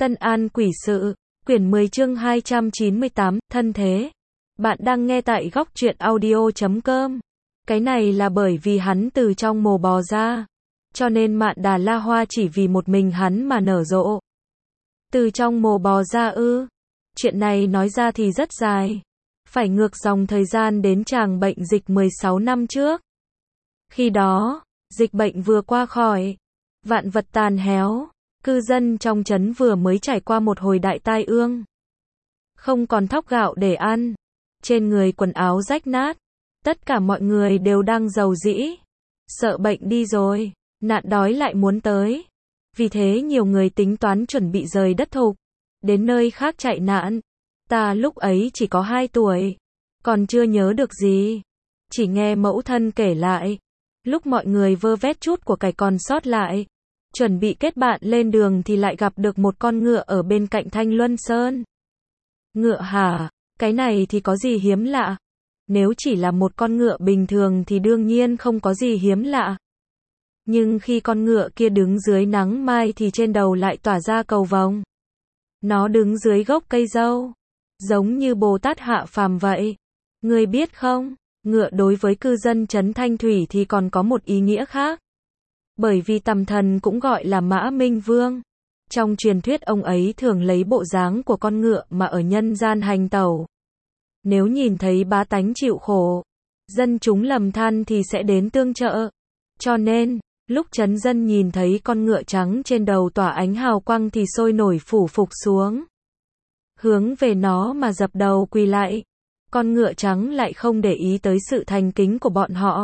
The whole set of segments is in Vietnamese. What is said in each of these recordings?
Tân An Quỷ Sự, quyển 10 chương 298, thân thế. Bạn đang nghe tại góc truyện audio.com. Cái này là bởi vì hắn từ trong mồ bò ra. Cho nên Mạn Đà La Hoa chỉ vì một mình hắn mà nở rộ. Từ trong mồ bò ra ư? Chuyện này nói ra thì rất dài. Phải ngược dòng thời gian đến tràng bệnh dịch 16 năm trước. Khi đó, dịch bệnh vừa qua khỏi. Vạn vật tàn héo. Cư dân trong trấn vừa mới trải qua một hồi đại tai ương. Không còn thóc gạo để ăn. Trên người quần áo rách nát. Tất cả mọi người đều đang rầu rĩ. Sợ bệnh đi rồi. Nạn đói lại muốn tới. Vì thế nhiều người tính toán chuẩn bị rời đất thục. Đến nơi khác chạy nạn. Ta lúc ấy chỉ có 2 tuổi. Còn chưa nhớ được gì. Chỉ nghe mẫu thân kể lại. Lúc mọi người vơ vét chút của cải còn sót lại. Chuẩn bị kết bạn lên đường thì lại gặp được một con ngựa ở bên cạnh Thanh Luân Sơn. Ngựa hả? Cái này thì có gì hiếm lạ? Nếu chỉ là một con ngựa bình thường thì đương nhiên không có gì hiếm lạ. Nhưng khi con ngựa kia đứng dưới nắng mai thì trên đầu lại tỏa ra cầu vồng. Nó đứng dưới gốc cây dâu. Giống như Bồ Tát hạ phàm vậy. Ngươi biết không? Ngựa đối với cư dân trấn Thanh Thủy thì còn có một ý nghĩa khác. Bởi vì Tầm Thần cũng gọi là Mã Minh Vương. Trong truyền thuyết ông ấy thường lấy bộ dáng của con ngựa mà ở nhân gian hành tẩu. Nếu nhìn thấy bá tánh chịu khổ, dân chúng lầm than thì sẽ đến tương trợ. Cho nên, lúc trấn dân nhìn thấy con ngựa trắng trên đầu tỏa ánh hào quang thì sôi nổi phủ phục xuống. Hướng về nó mà dập đầu quỳ lại. Con ngựa trắng lại không để ý tới sự thành kính của bọn họ.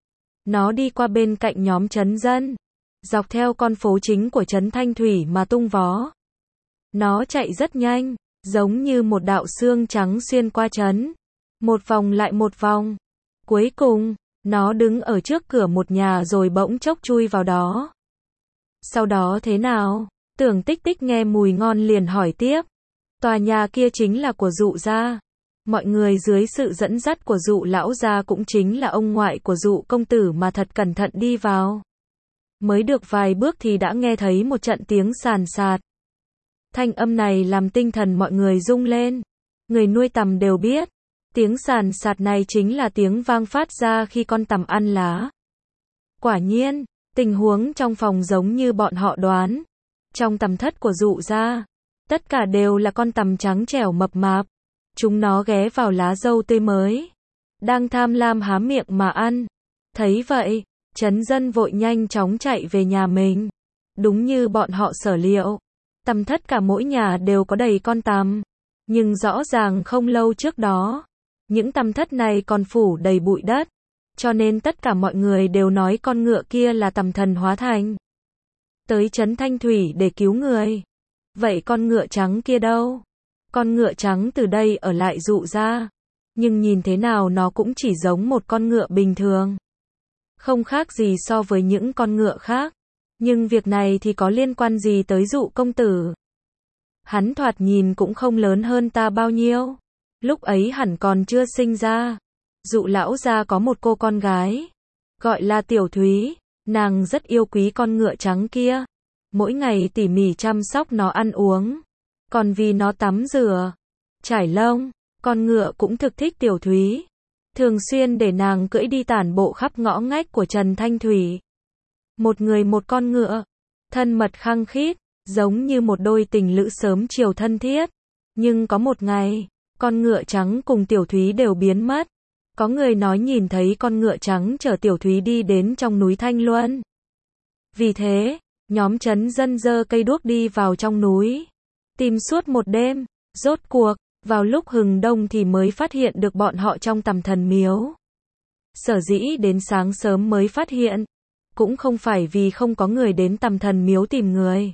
Nó đi qua bên cạnh nhóm trấn dân, dọc theo con phố chính của trấn Thanh Thủy mà tung vó. Nó chạy rất nhanh, giống như một đạo xương trắng xuyên qua trấn. Một vòng lại một vòng. Cuối cùng, nó đứng ở trước cửa một nhà rồi bỗng chốc chui vào đó. Sau đó thế nào? Tưởng Tích Tích nghe mùi ngon liền hỏi tiếp. Tòa nhà kia chính là của Dụ gia. Mọi người dưới sự dẫn dắt của Dụ lão gia cũng chính là ông ngoại của Dụ công tử mà thật cẩn thận đi vào. Mới được vài bước thì đã nghe thấy một trận tiếng sàn sạt. Thanh âm này làm tinh thần mọi người rung lên. Người nuôi tằm đều biết. Tiếng sàn sạt này chính là tiếng vang phát ra khi con tằm ăn lá. Quả nhiên, tình huống trong phòng giống như bọn họ đoán. Trong tằm thất của Dụ gia, tất cả đều là con tằm trắng trẻo mập mạp. Chúng nó ghé vào lá dâu tươi mới. Đang tham lam há miệng mà ăn. Thấy vậy, trấn dân vội nhanh chóng chạy về nhà mình. Đúng như bọn họ sở liệu. Tằm thất cả mỗi nhà đều có đầy con tằm. Nhưng rõ ràng không lâu trước đó, những tằm thất này còn phủ đầy bụi đất. Cho nên tất cả mọi người đều nói con ngựa kia là tằm thần hóa thành. Tới trấn Thanh Thủy để cứu người. Vậy con ngựa trắng kia đâu? Con ngựa trắng từ đây ở lại Dụ gia. Nhưng nhìn thế nào nó cũng chỉ giống một con ngựa bình thường. Không khác gì so với những con ngựa khác. Nhưng việc này thì có liên quan gì tới Dụ công tử? Hắn thoạt nhìn cũng không lớn hơn ta bao nhiêu. Lúc ấy hẳn còn chưa sinh ra. Dụ lão gia có một cô con gái. Gọi là Tiểu Thúy. Nàng rất yêu quý con ngựa trắng kia. Mỗi ngày tỉ mỉ chăm sóc nó ăn uống. Còn vì nó tắm rửa, trải lông, con ngựa cũng thực thích Tiểu Thúy. Thường xuyên để nàng cưỡi đi tản bộ khắp ngõ ngách của trấn Thanh Thủy. Một người một con ngựa, thân mật khăng khít, giống như một đôi tình lữ sớm chiều thân thiết. Nhưng có một ngày, con ngựa trắng cùng Tiểu Thúy đều biến mất. Có người nói nhìn thấy con ngựa trắng chở Tiểu Thúy đi đến trong núi Thanh Luân. Vì thế, nhóm trấn dân giơ cây đuốc đi vào trong núi. Tìm suốt một đêm, rốt cuộc, vào lúc hừng đông thì mới phát hiện được bọn họ trong Tầm Thần miếu. Sở dĩ đến sáng sớm mới phát hiện, cũng không phải vì không có người đến Tầm Thần miếu tìm người,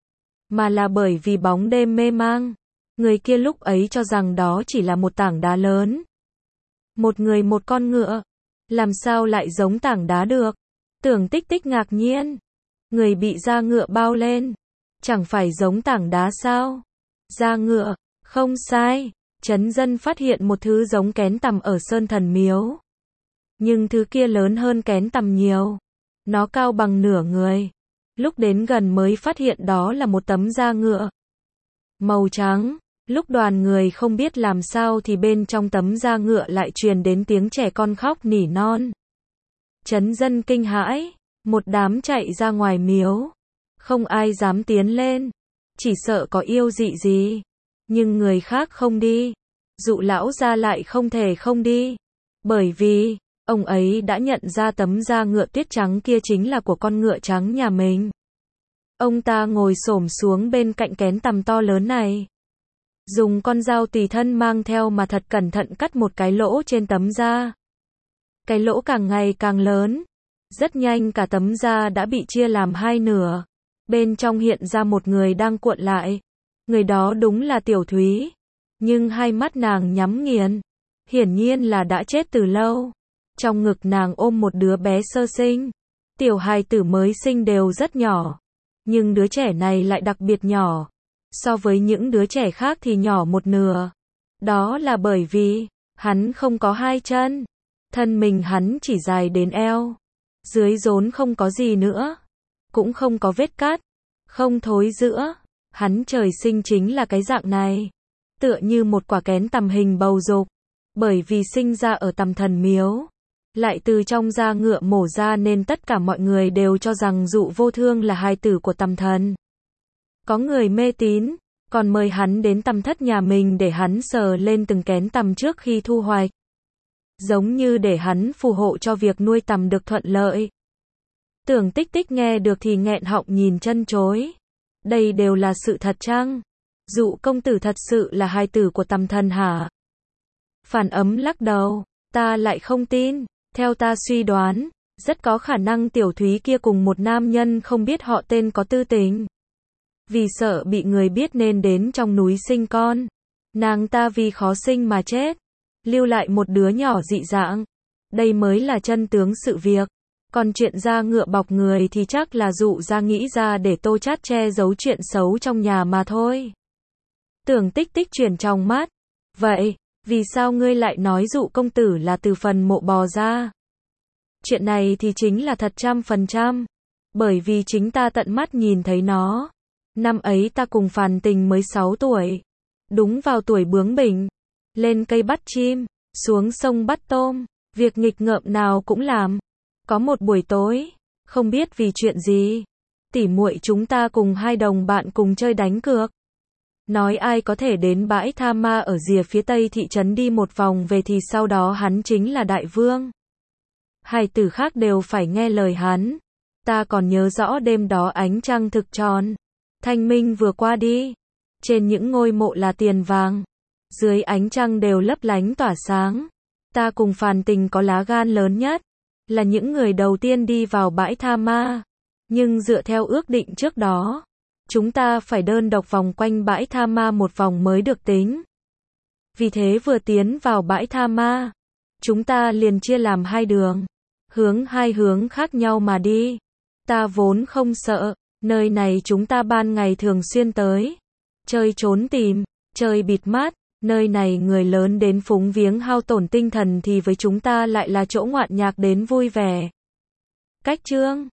mà là bởi vì bóng đêm mê mang. Người kia lúc ấy cho rằng đó chỉ là một tảng đá lớn. Một người một con ngựa, làm sao lại giống tảng đá được? Tưởng Tích Tích ngạc nhiên. Người bị da ngựa bao lên. Chẳng phải giống tảng đá sao? Da ngựa, không sai. Trấn dân phát hiện một thứ giống kén tằm ở Sơn Thần miếu. Nhưng thứ kia lớn hơn kén tằm nhiều. Nó cao bằng nửa người. Lúc đến gần mới phát hiện đó là một tấm da ngựa. màu trắng. Lúc đoàn người không biết làm sao thì bên trong tấm da ngựa lại truyền đến tiếng trẻ con khóc nỉ non. Chấn dân kinh hãi, một đám chạy ra ngoài miếu. Không ai dám tiến lên, chỉ sợ có yêu dị gì. Nhưng người khác không đi. Dụ lão gia lại không thể không đi. Bởi vì, ông ấy đã nhận ra tấm da ngựa tuyết trắng kia chính là của con ngựa trắng nhà mình. Ông ta ngồi xổm xuống bên cạnh kén tằm to lớn này. Dùng con dao tùy thân mang theo mà thật cẩn thận cắt một cái lỗ trên tấm da. Cái lỗ càng ngày càng lớn. Rất nhanh cả tấm da đã bị chia làm hai nửa. Bên trong hiện ra một người đang cuộn lại. Người đó đúng là Tiểu Thúy. Nhưng hai mắt nàng nhắm nghiền. Hiển nhiên là đã chết từ lâu. Trong ngực nàng ôm một đứa bé sơ sinh. Tiểu hài tử mới sinh đều rất nhỏ. Nhưng đứa trẻ này lại đặc biệt nhỏ. So với những đứa trẻ khác thì nhỏ một nửa. Đó là bởi vì, hắn không có hai chân. Thân mình hắn chỉ dài đến eo. Dưới rốn không có gì nữa. Cũng không có vết cắt. Không thối rữa. Hắn trời sinh chính là cái dạng này. Tựa như một quả kén tằm hình bầu dục. Bởi vì sinh ra ở Tằm Thần Miếu. Lại từ trong da ngựa mổ ra nên tất cả mọi người đều cho rằng Dụ Vô Thương là hài tử của Tằm Thần. Có người mê tín, còn mời hắn đến tằm thất nhà mình để hắn sờ lên từng kén tằm trước khi thu hoạch. Giống như để hắn phù hộ cho việc nuôi tằm được thuận lợi. Tưởng Tích Tích nghe được thì nghẹn họng nhìn chân chối. Đây đều là sự thật chăng? Dụ công tử thật sự là hài tử của Tằm Thần hả? Phản Ấm lắc đầu, ta lại không tin. Theo ta suy đoán, rất có khả năng Tiểu Thúy kia cùng một nam nhân không biết họ tên có tư tình. Vì sợ bị người biết nên đến trong núi sinh con. Nàng ta vì khó sinh mà chết. Lưu lại một đứa nhỏ dị dạng. Đây mới là chân tướng sự việc. Còn chuyện da ngựa bọc người thì chắc là Dụ ra nghĩ ra để Tô Chát che giấu chuyện xấu trong nhà mà thôi. Tưởng Tích Tích chuyển trong mắt. Vậy, vì sao ngươi lại nói Dụ công tử là từ phần mộ bò ra? Chuyện này thì chính là thật 100%. Bởi vì chính ta tận mắt nhìn thấy nó. Năm ấy ta cùng Phàn Tình mới 6 tuổi. Đúng vào tuổi bướng bỉnh. Lên cây bắt chim, xuống sông bắt tôm. Việc nghịch ngợm nào cũng làm. Có một buổi tối, không biết vì chuyện gì, tỉ muội chúng ta cùng hai đồng bạn cùng chơi đánh cược. Nói ai có thể đến bãi Tha Ma ở rìa phía tây thị trấn đi một vòng về thì sau đó hắn chính là đại vương. Hài tử khác đều phải nghe lời hắn. Ta còn nhớ rõ đêm đó ánh trăng thực tròn. Thanh minh vừa qua đi. Trên những ngôi mộ là tiền vàng. Dưới ánh trăng đều lấp lánh tỏa sáng. Ta cùng Phàn Tình có lá gan lớn nhất. Là những người đầu tiên đi vào bãi Tha Ma. Nhưng dựa theo ước định trước đó, chúng ta phải đơn độc vòng quanh bãi Tha Ma một vòng mới được tính. Vì thế vừa tiến vào bãi Tha Ma, chúng ta liền chia làm hai đường. Hướng hai hướng khác nhau mà đi. Ta vốn không sợ. Nơi này chúng ta ban ngày thường xuyên tới. Chơi trốn tìm, chơi bịt mắt. Nơi này người lớn đến phúng viếng hao tổn tinh thần thì với chúng ta lại là chỗ ngoạn nhạc đến vui vẻ. Cách chương